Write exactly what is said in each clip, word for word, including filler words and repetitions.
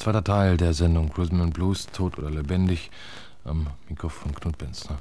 zweiter Teil der Sendung Rhythm and Blues, tot oder lebendig, am Mikrofon Knut Benzner.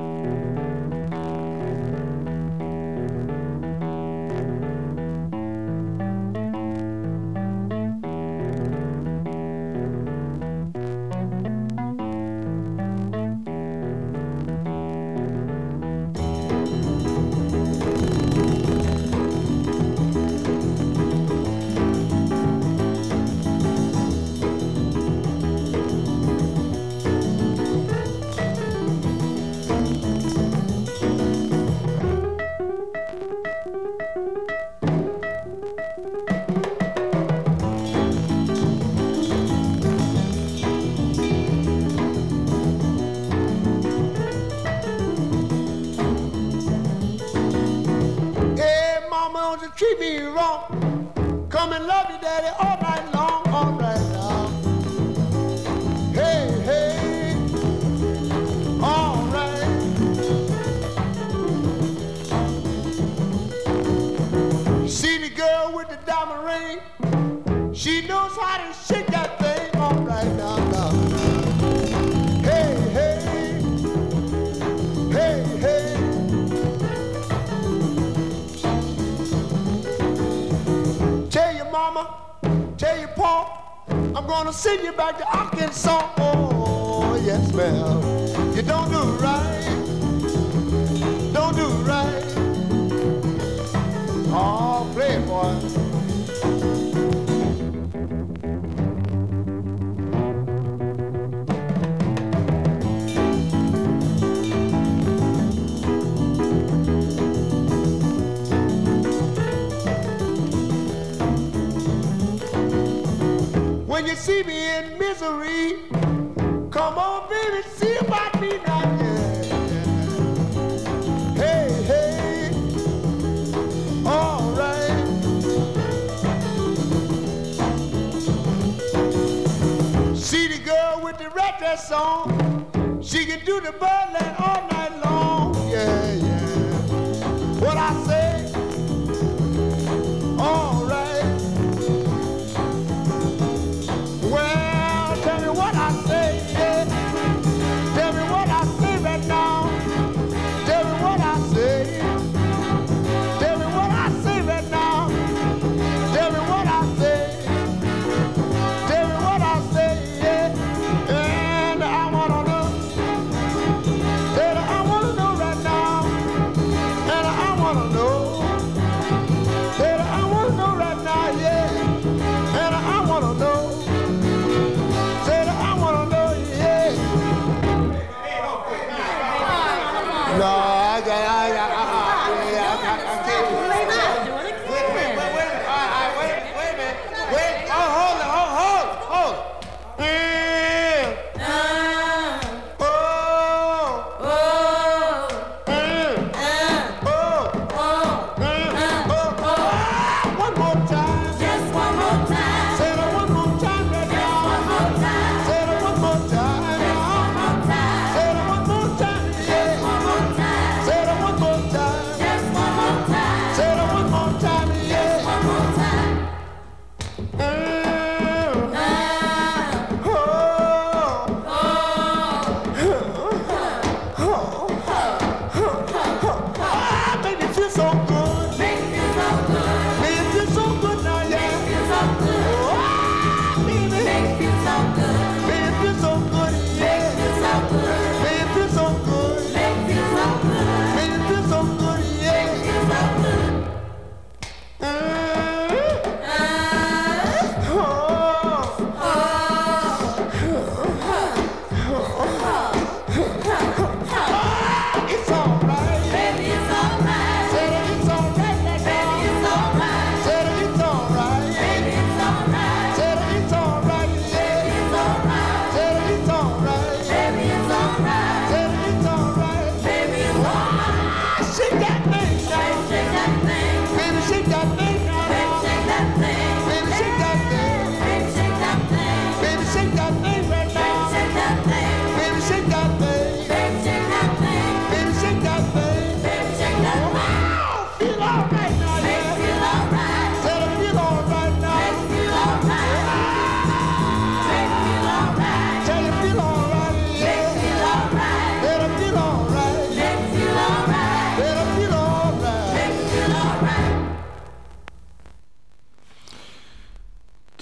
Treat me wrong, come and love you, daddy, all night long, all right now. Hey, hey, all right. See the girl with the diamond ring, she knows how to shake that thing, all right now, now. Hey, hey, hey, hey. Mama, tell your pa, I'm gonna send you back to Arkansas. Oh, yes, ma'am. You don't do right, don't do right. Oh, play it, boy. When you see me in misery, come on, baby, see about me now, yeah. Hey, hey, all right. See the girl with the red dress on, she can do the birdland all night long, yeah, yeah. What I say, all right. I wanna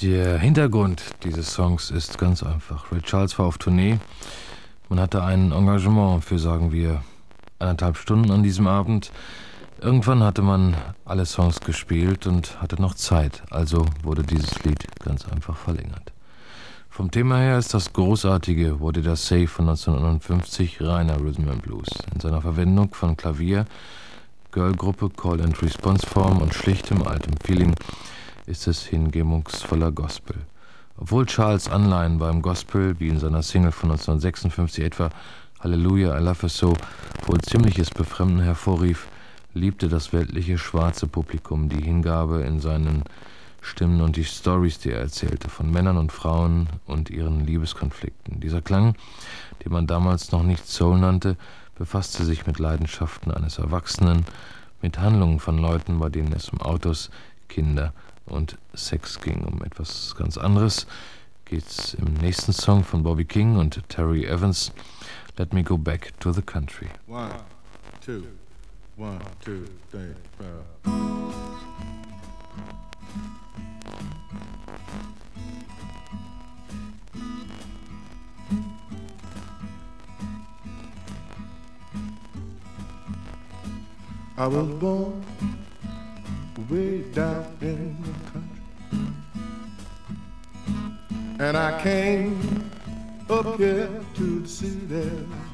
Der Hintergrund dieses Songs ist ganz einfach. Ray Charles war auf Tournee. Man hatte ein Engagement für, sagen wir, anderthalb Stunden an diesem Abend. Irgendwann hatte man alle Songs gespielt und hatte noch Zeit. Also wurde dieses Lied ganz einfach verlängert. Vom Thema her ist das großartige What Did I Say von neunzehnhundertneunundfünfzig reiner Rhythm and Blues. In seiner Verwendung von Klavier, Girlgruppe, Call-and-Response-Form und schlichtem altem Feeling ist es hingebungsvoller Gospel. Obwohl Charles Anleihen beim Gospel, wie in seiner Single von neunzehnhundertsechsundfünfzig etwa Hallelujah, I Love Her So, wohl ziemliches Befremden hervorrief, liebte das weltliche schwarze Publikum die Hingabe in seinen Stimmen und die Storys, die er erzählte, von Männern und Frauen und ihren Liebeskonflikten. Dieser Klang, den man damals noch nicht Soul nannte, befasste sich mit Leidenschaften eines Erwachsenen, mit Handlungen von Leuten, bei denen es um Autos, Kinder und Sex ging. Um etwas ganz anderes geht's im nächsten Song von Bobby King und Terry Evans, Let Me Go Back to the Country. One, two, one, two, three, four. I was born way down in the country, and I came up here to the city.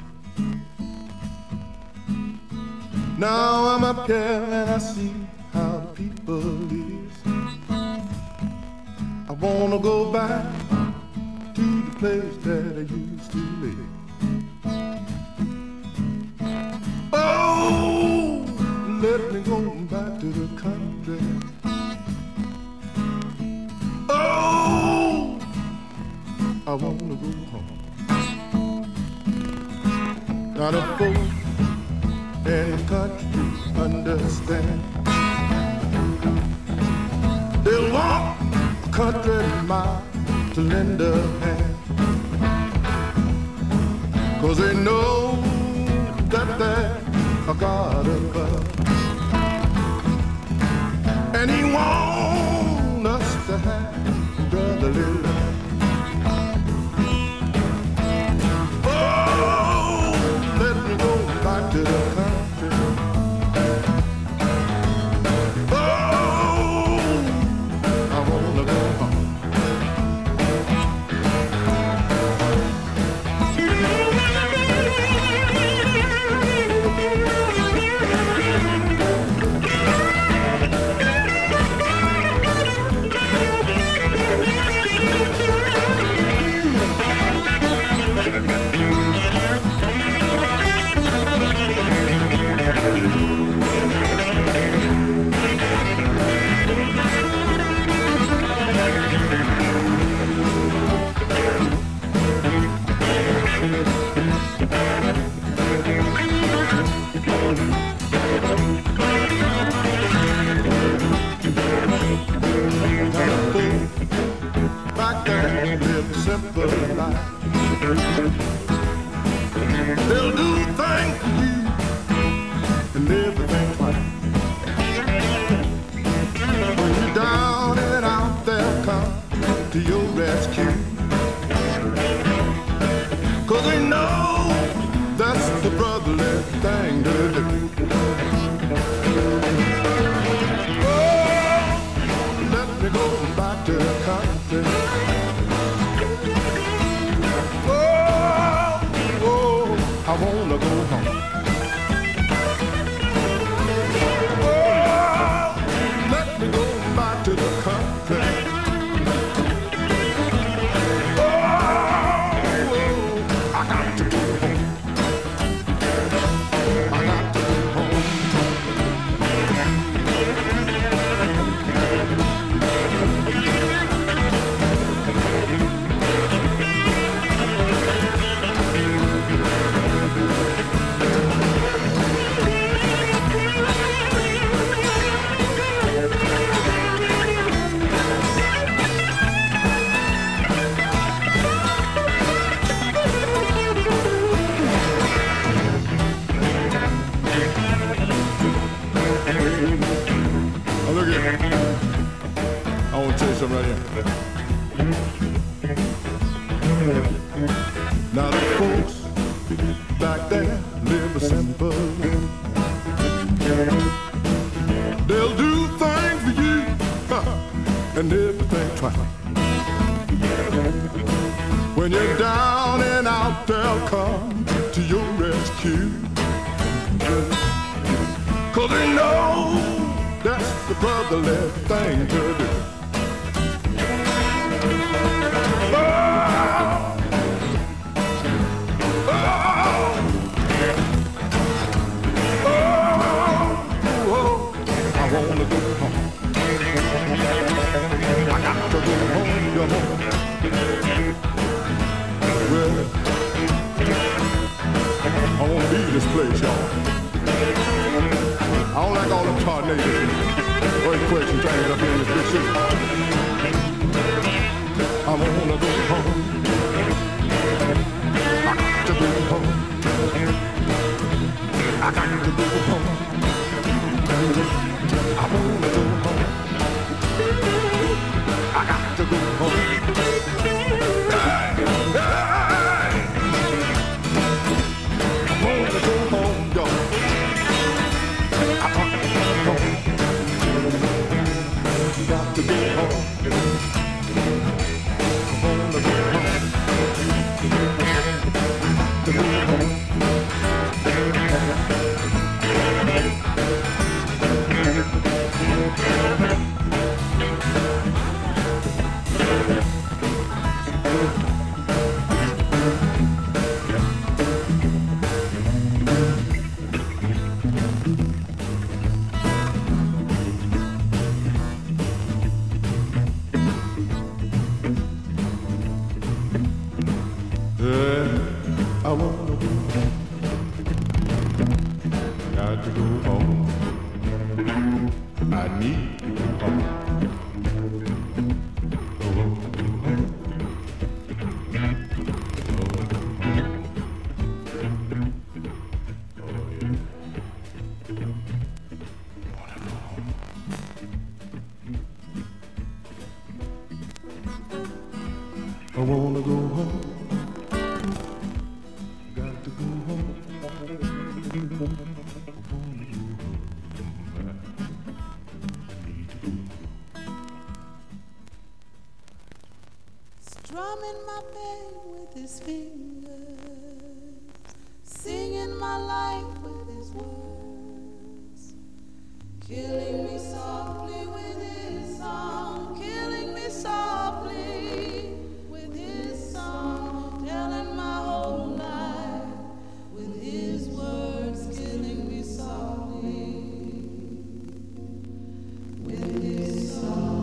Now I'm up here and I see how the people live. I wanna go back to the place that I used to live. Oh, let me go back to the country. Oh, I wanna go home. Now the folks in the country understand. They'll walk a country mile to lend a hand, 'cause they know that there's a God above, and He wants us to have brotherly love. Oh, let me go back to the country. Oh, I wanna go home. Back then, live a simple life. They'll do things for you and everything right. When you're down and out, they'll come to your rescue, 'cause they know that's the brotherly thing to do. Oh, let me go back to the country. Oh, oh, I wanna go home. Oh, let me go back to the country. Oh, I got to go home. I got to go home. Now the folks back there live simple. They'll do things for you, huh, and everything twice. When you're down and out, they'll come to your rescue. Cause they know that's the brotherly thing to do. Oh, oh, oh, oh, I wanna go home. I got to go home, go home. Well, I wanna leave this place, y'all. I don't like all them tornadoes and earthquakes and things up here in this big city. I wanna go home. I got to go home. I got to go home. I wanna go home. I got to go home. Hey, hey. I wanna go home, y'all. I got to go home. Got to go home. I wanna go home. To go home. I wanna go home. Got to go home. I need to go home. Go home, go home. Go home. Oh yeah. Wanna go home. I wanna go home. Strumming my pain with his fingers, singing my life with his words, killing me softly with his song, killing me softly with his song, telling my whole life with his words, killing me softly with his song.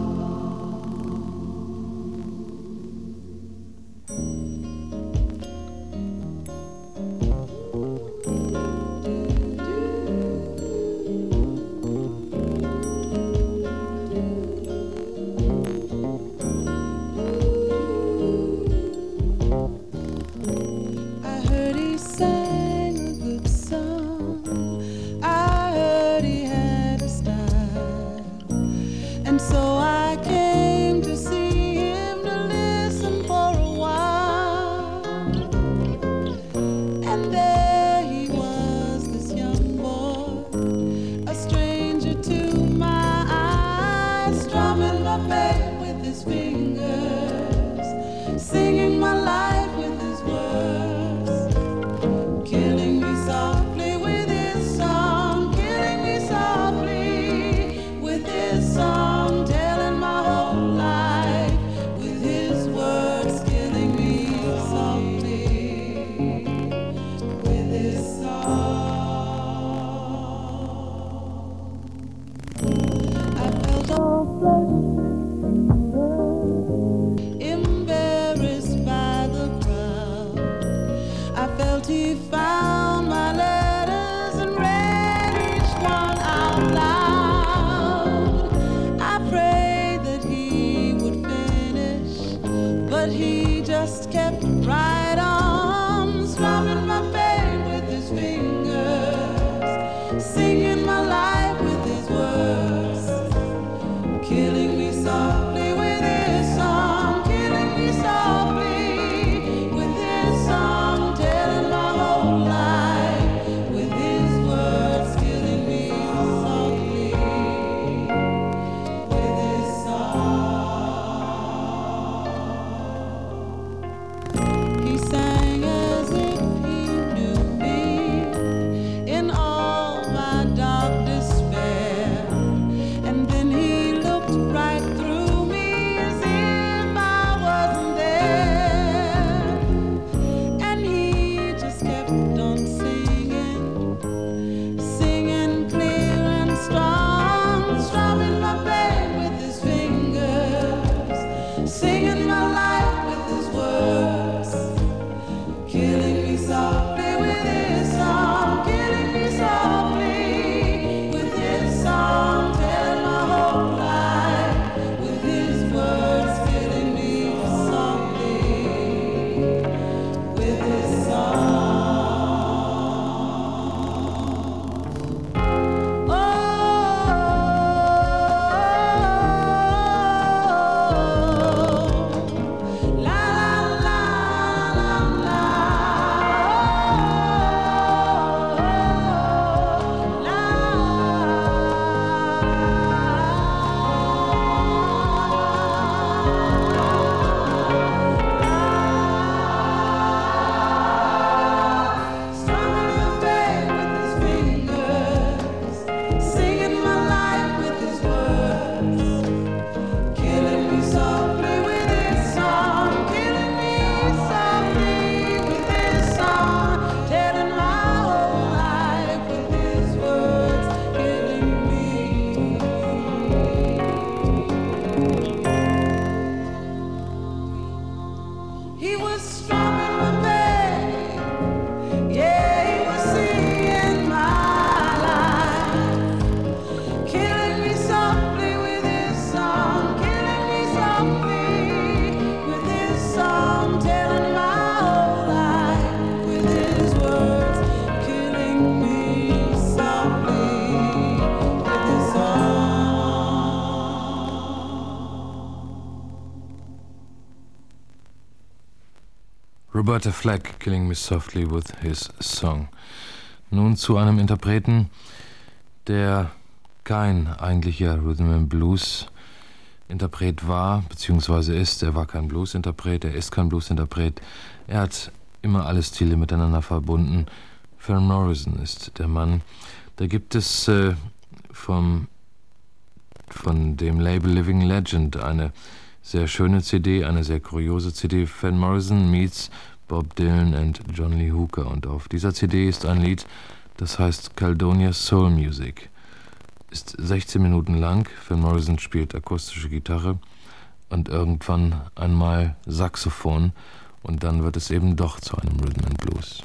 Killing me softly with his song, killing me softly He was strumming my bass. Yeah, he was singing my life, killing me softly with his song, killing me softly with his song, telling my whole life with his words, killing me softly with his song. Roberta Flack, Killing Me Softly with His Song. Nun zu einem Interpreten, der kein eigentlicher Rhythm and Blues Interpret war, beziehungsweise ist. Er war kein Blues-Interpret, er ist kein Blues-Interpret. Er hat immer alle Stile miteinander verbunden. Van Morrison ist der Mann. Da gibt es äh, vom, von dem Label Living Legend eine sehr schöne C D, eine sehr kuriose C D. Van Morrison meets Bob Dylan and John Lee Hooker. Und auf dieser C D ist ein Lied, das heißt Caledonia Soul Music. Ist sechzehn Minuten lang. Van Morrison spielt akustische Gitarre und irgendwann einmal Saxophon. Und dann wird es eben doch zu einem Rhythm and Blues.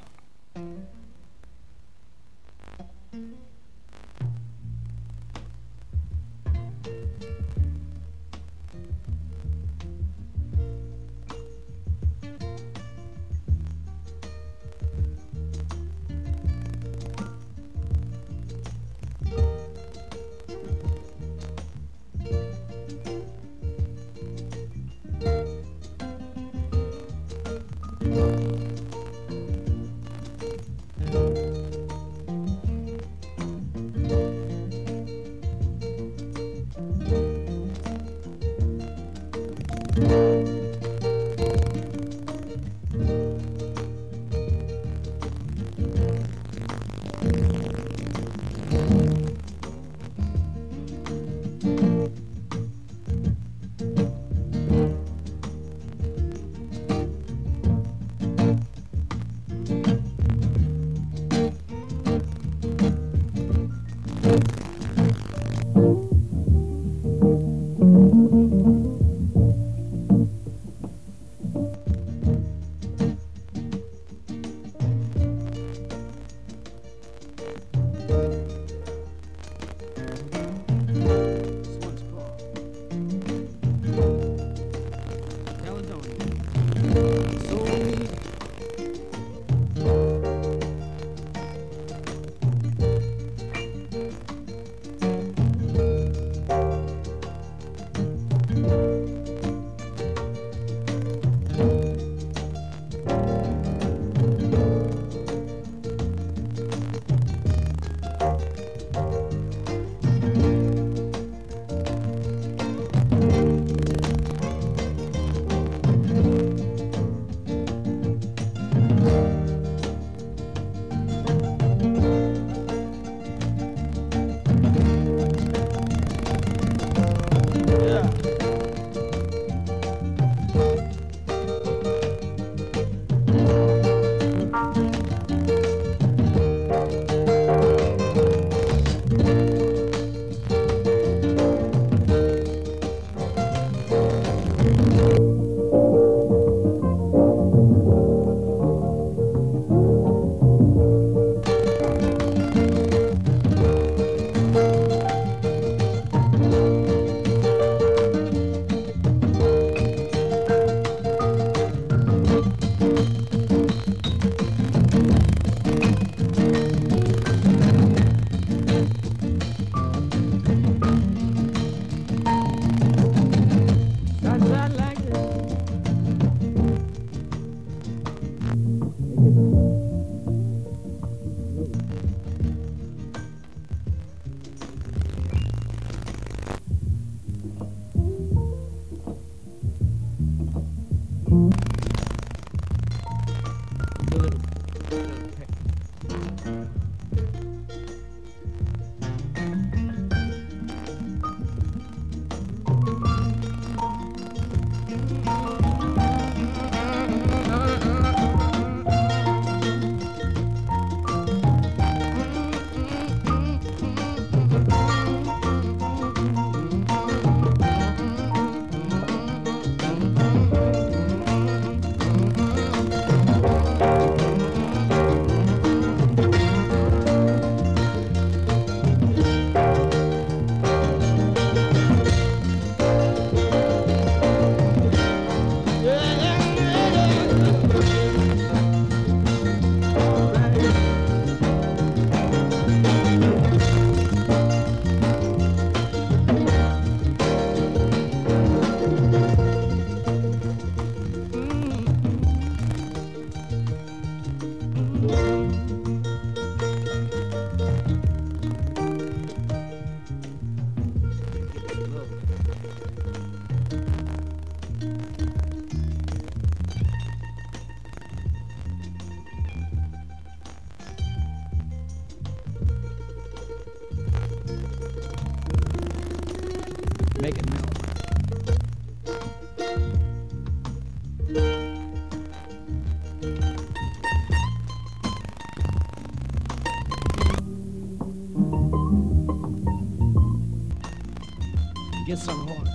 get some horn.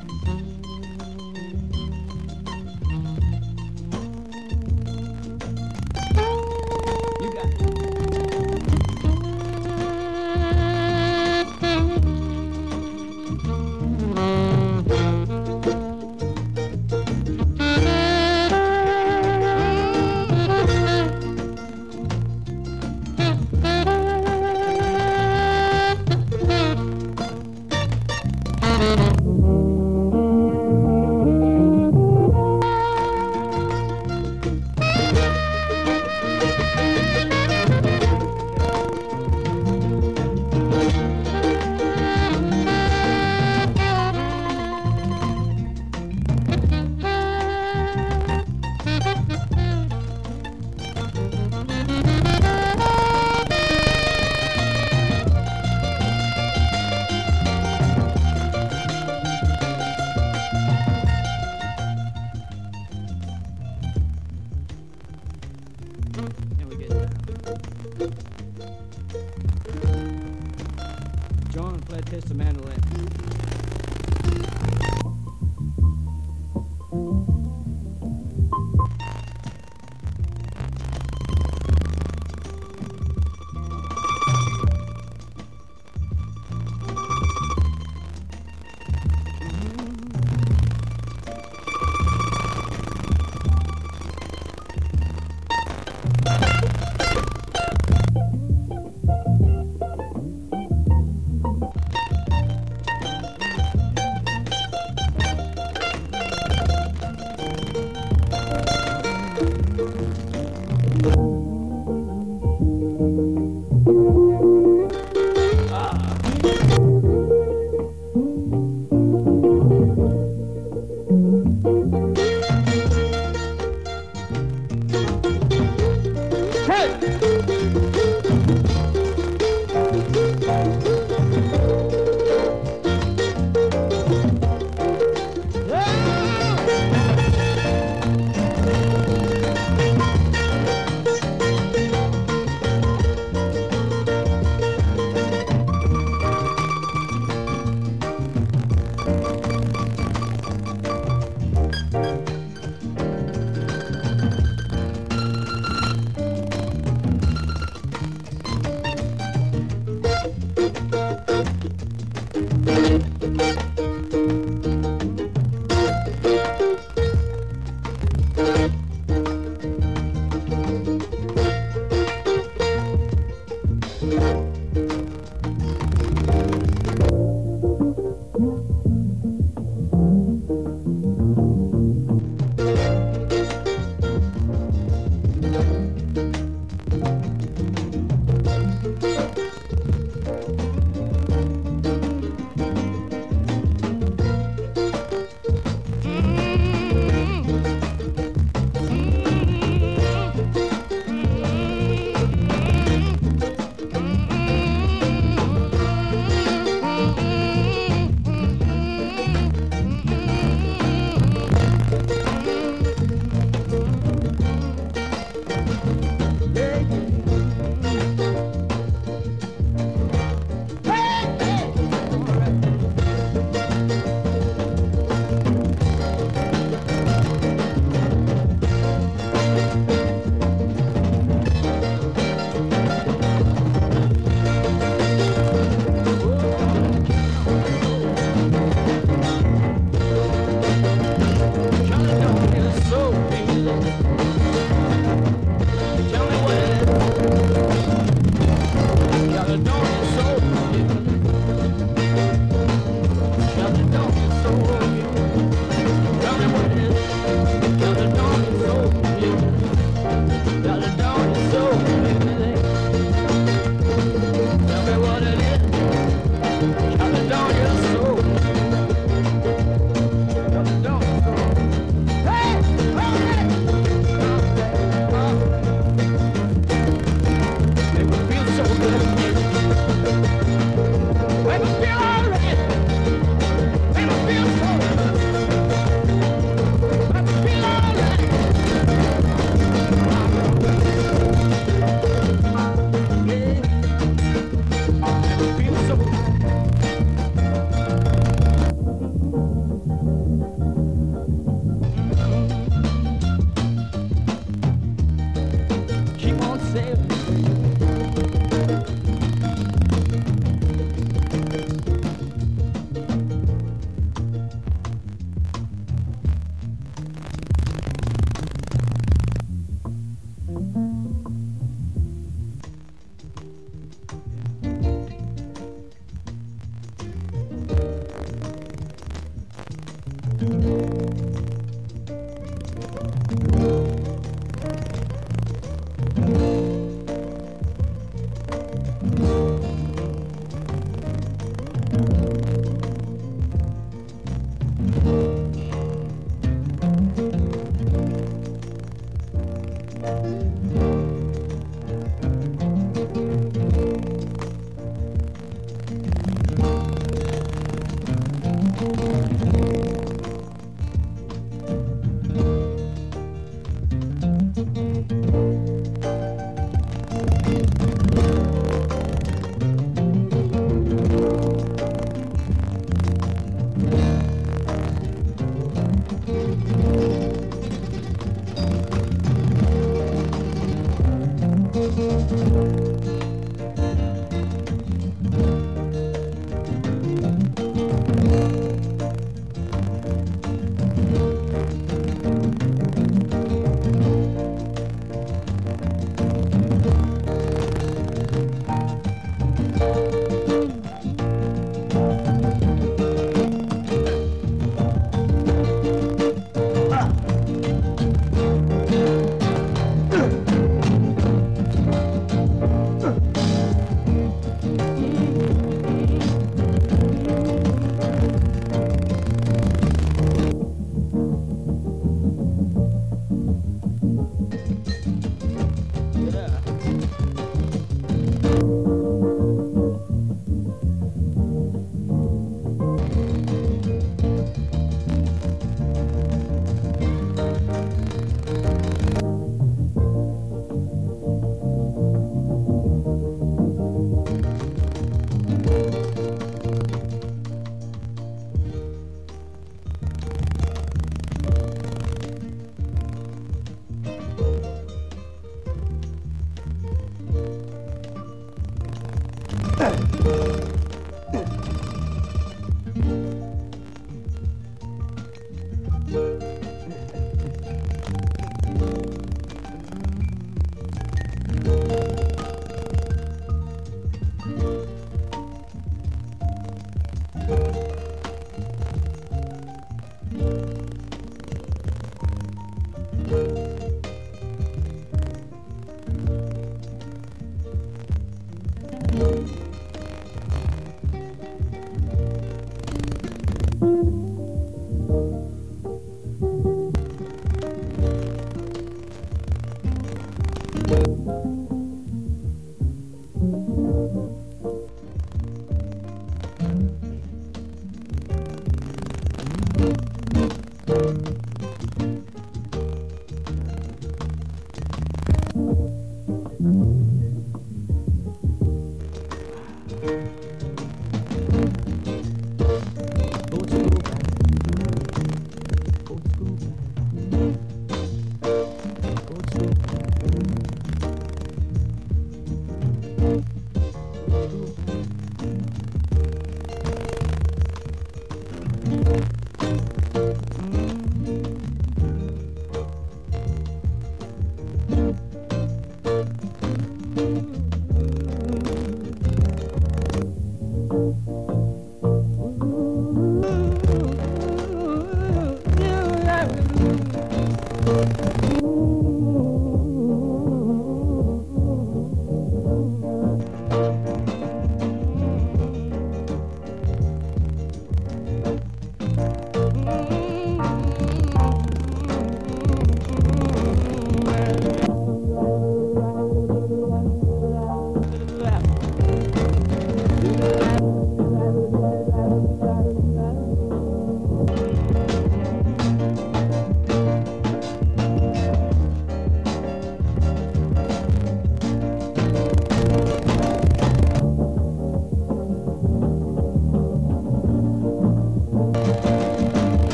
You got it. And we get down. John played his mandolin.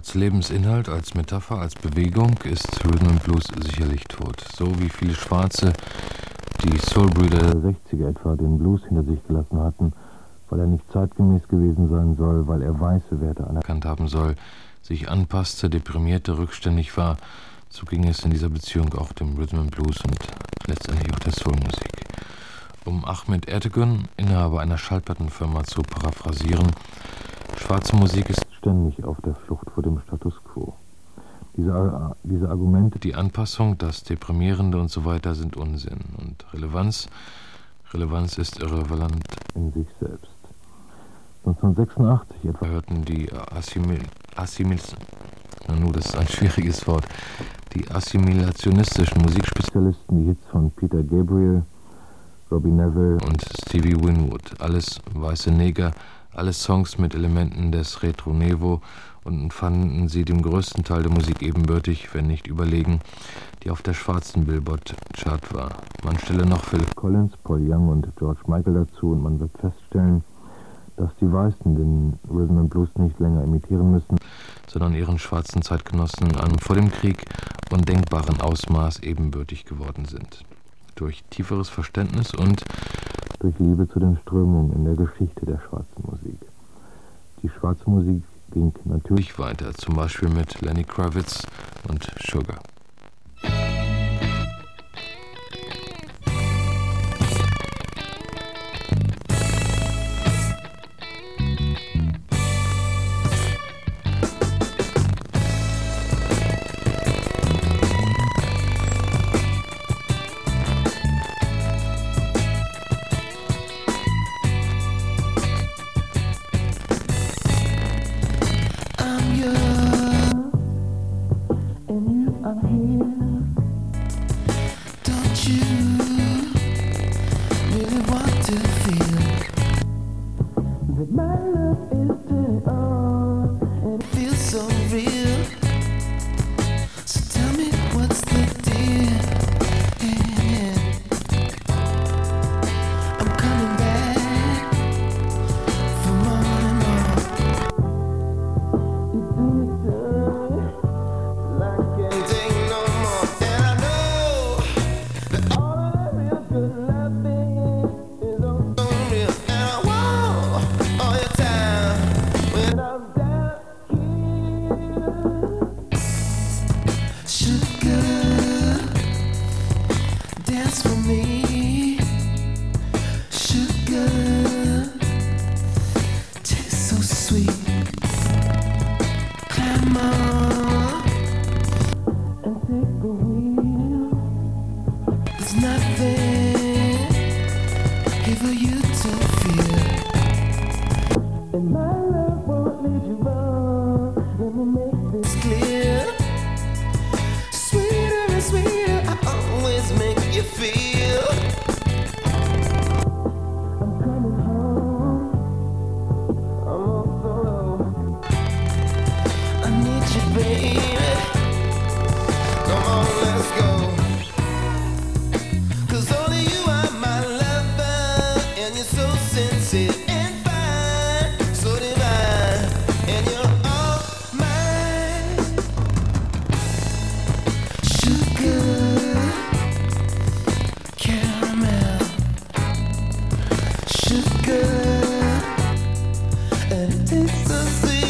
Als Lebensinhalt, als Metapher, als Bewegung ist Rhythm and Blues sicherlich tot. So wie viele Schwarze, die Soulbrüder der sechziger etwa, den Blues hinter sich gelassen hatten, weil er nicht zeitgemäß gewesen sein soll, weil er weiße Werte anerkannt haben soll, sich anpasste, deprimierte, rückständig war, so ging es in dieser Beziehung auch dem Rhythm and Blues und letztendlich auch der Soulmusik. Um Ahmet Ertegun, Inhaber einer Schallplattenfirma, zu paraphrasieren: Schwarze Musik ist ständig auf der Flucht vor dem Status quo. Diese, diese Argumente, die Anpassung, das Deprimierende und so weiter sind Unsinn. Und Relevanz, Relevanz ist irrelevant in sich selbst. neunzehnhundertsechsundachtzig etwa hörten die Assimil... Assimil... Nun, das ist ein schwieriges Wort. Die assimilationistischen Musikspezialisten die Hits von Peter Gabriel, Robbie Neville und Stevie Winwood. Alles weiße Neger, alles Songs mit Elementen des Retro-Nevo, und fanden sie dem größten Teil der Musik ebenbürtig, wenn nicht überlegen, die auf der schwarzen Billboard-Chart war. Man stelle noch Phil Collins, Paul Young und George Michael dazu und man wird feststellen, dass die Weißen den Rhythm and Blues nicht länger imitieren müssen, sondern ihren schwarzen Zeitgenossen in einem vor dem Krieg undenkbaren Ausmaß ebenbürtig geworden sind. Durch tieferes Verständnis und durch Liebe zu den Strömungen in der Geschichte der schwarzen Musik. Die schwarze Musik ging natürlich weiter, zum Beispiel mit Lenny Kravitz und Sugar.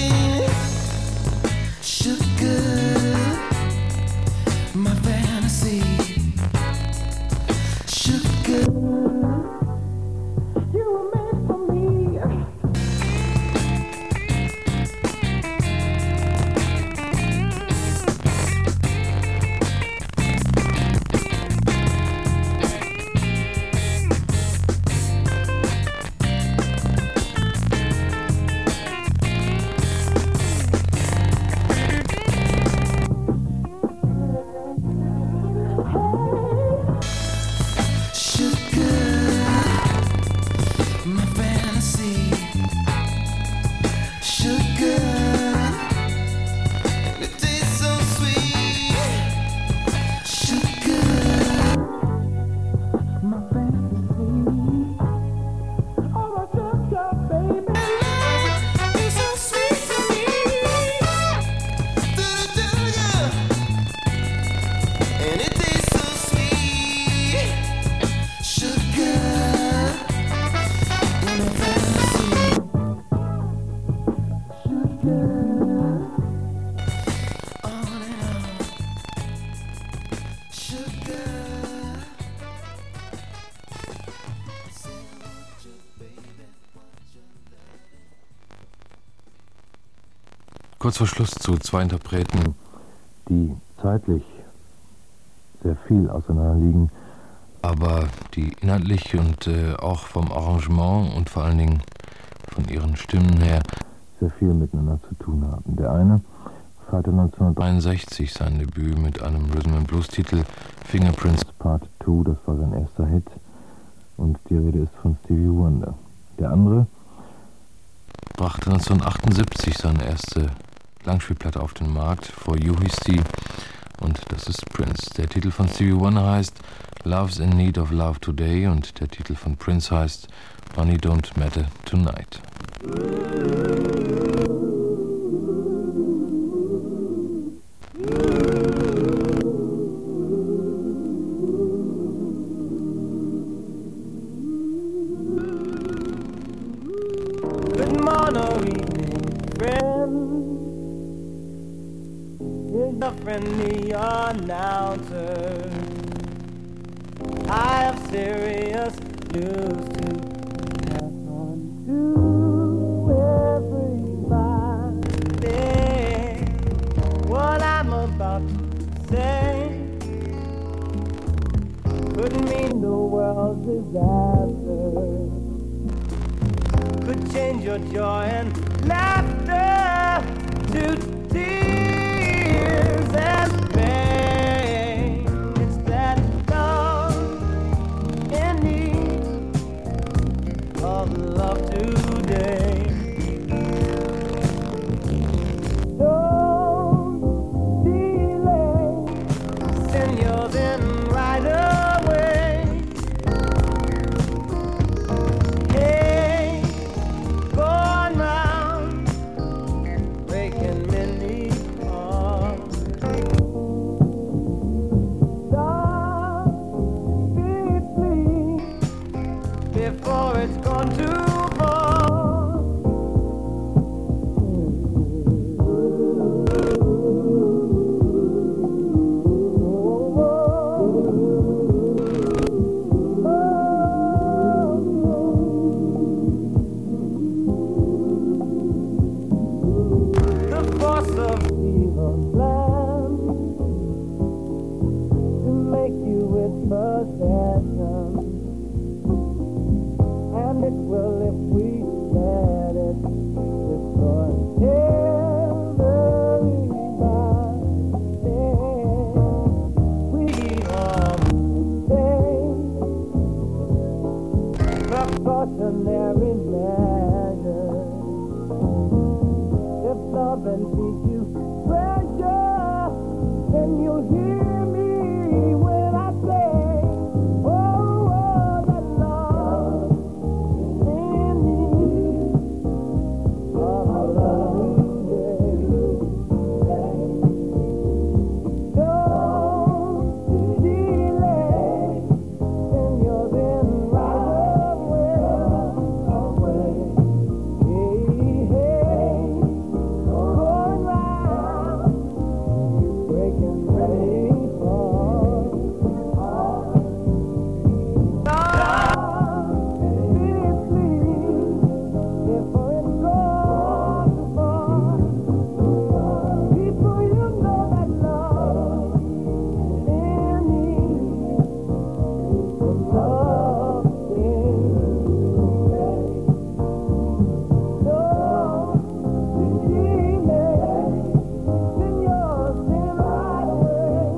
My fantasy kurz vor Schluss zu zwei Interpreten, die zeitlich sehr viel auseinander liegen, aber die inhaltlich und äh, auch vom Arrangement und vor allen Dingen von ihren Stimmen her sehr viel miteinander zu tun haben. Der eine feierte neunzehnhundertdreiundsechzig sein Debüt mit einem Rhythm and Blues Titel Fingerprints Part zwei, das war sein erster Hit, und die Rede ist von Stevie Wonder. Der andere brachte neunzehnhundertachtundsiebzig seine erste Langspielplatte auf den Markt, For You hieß die, und das ist Prince. Der Titel von Stevie Wonder heißt Love's in Need of Love Today und der Titel von Prince heißt Money Don't Matter Tonight. Good morning, friend. Here's your friendly announcer. I have serious news to pass on to everybody. What I'm about to say could mean the world's disaster, could change your joy and laughter to tears and pain. It's that love in need of love today. Don't delay, send yours in right away. Hey, going round, breaking many hearts. Stop it, please, before it's gone too far. The force of evil plan to make you its possession, and it will, if we let it, destroy everybody. We all take precautionary measures. If love and teach you treasure, then you'll hear me when I say, oh, oh, that love in need of love today. Don't delay, send yours in right away. Hey, hey, going round, breaking ready for. Stop, please, please, before it goes too far. People, you know that love in need of love today. Don't delay, send yours in right away.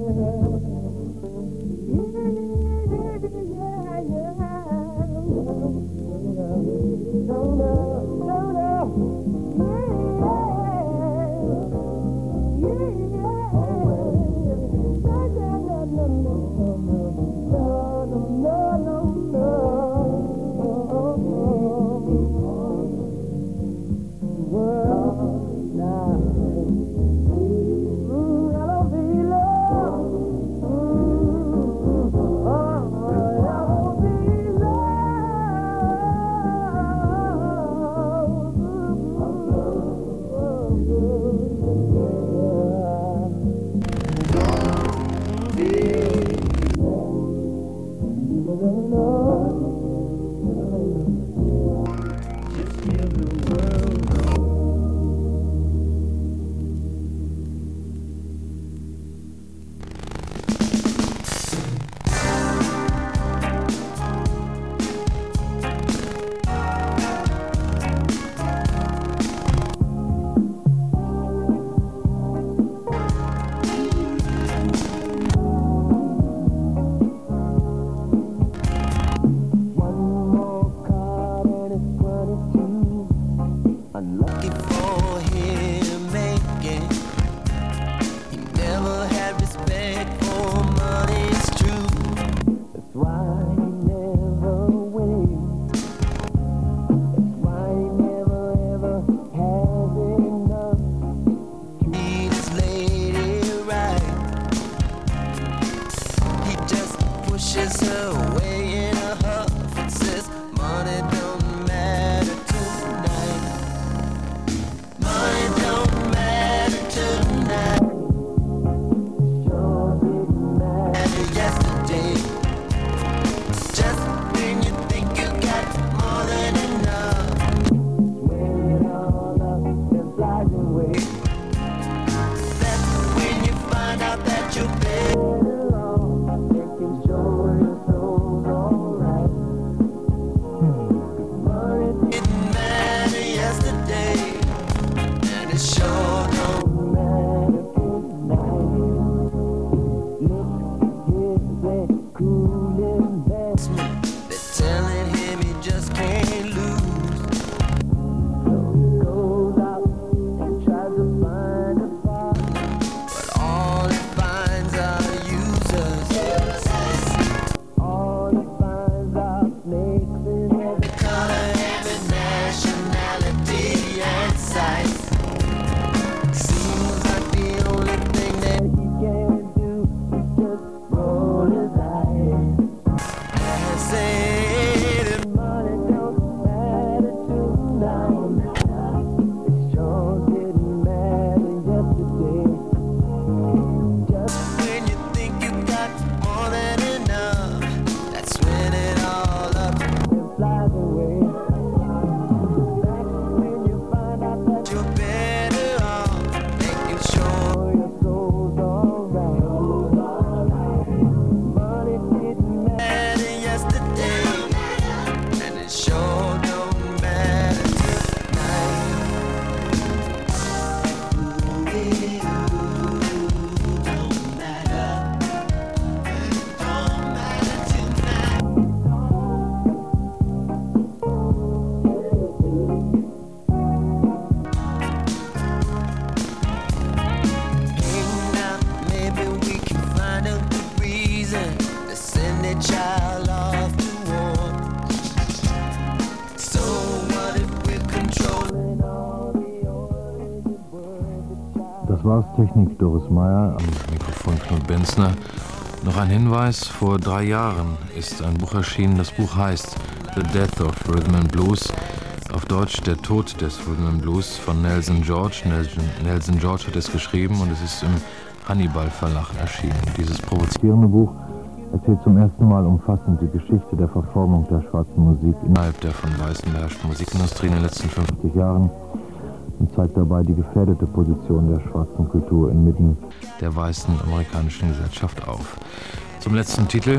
Das war's, Technik Doris Meyer, am Mikrofon Knut Benzner. Noch ein Hinweis, vor drei Jahren ist ein Buch erschienen, das Buch heißt The Death of Rhythm and Blues, auf Deutsch Der Tod des Rhythm and Blues von Nelson George. Nelson, Nelson George hat es geschrieben und es ist im Hannibal Verlag erschienen. Dieses provozierende Buch erzählt zum ersten Mal umfassend die Geschichte der Verformung der schwarzen Musik innerhalb der von Weißen beherrschten Musikindustrie in den letzten fünfzig Jahren und zeigt dabei die gefährdete Position der schwarzen Kultur inmitten der weißen amerikanischen Gesellschaft auf. Zum letzten Titel.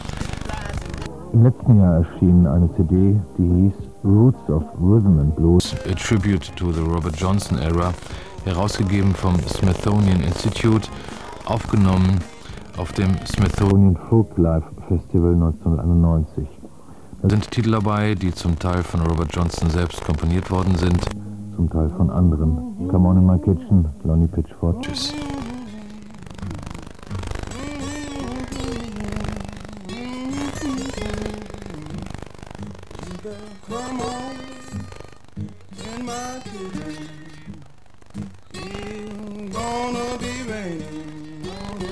Im letzten Jahr erschien eine C D, die hieß Roots of Rhythm and Blues, A Tribute to the Robert Johnson Era, herausgegeben vom Smithsonian Institute, aufgenommen auf dem Smithsonian Folklife Festival neunzehnhunderteinundneunzig. Da sind Titel dabei, die zum Teil von Robert Johnson selbst komponiert worden sind, zum Teil von anderen. Come On in My Kitchen, Lonnie Pitchford. Tschüss. Come on in my kitchen. It's gonna be raining.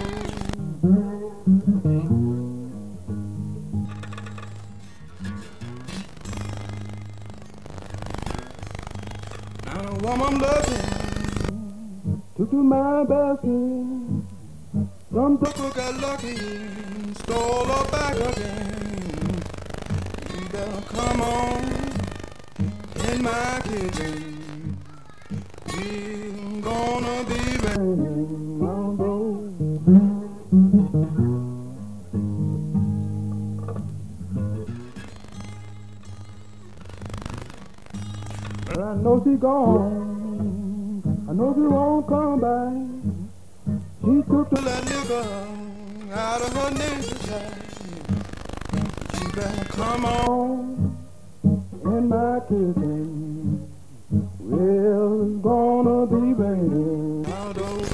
Now the woman looking to do my best. Some people got lucky, stole her back again. You better come on in my kitchen. It's gonna be raining all those. But I know she gone. I know she won't come back. She took the that nigga out of her nigger's life. You better come on in my kitchen. Well, it's gonna be raining outdoors.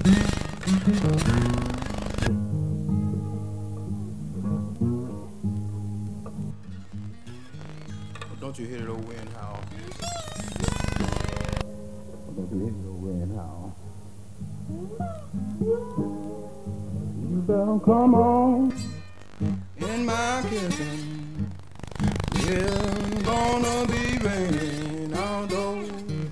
Don't you hear the wind howl? Don't you hear the wind howl? You better come on in my kitchen. Yeah, it's gonna be raining outdoors.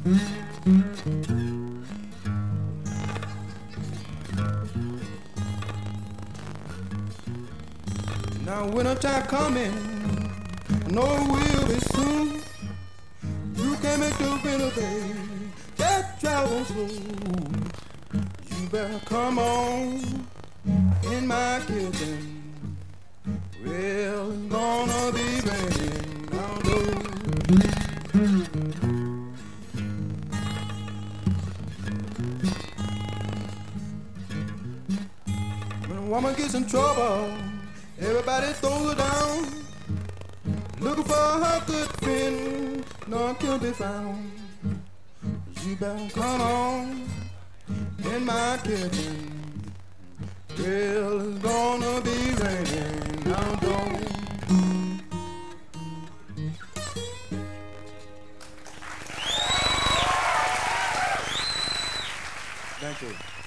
Now wintertime coming, I know it will be soon. You can't make the winter, baby, just travel slow. You better come on in my kitchen. Well, it's gonna be raining outdoors. When a woman gets in trouble, everybody throws her down. Looking for her good friend, none can be found. You better come on in my kitchen. Well, it's gonna be raining outdoors. Thank you.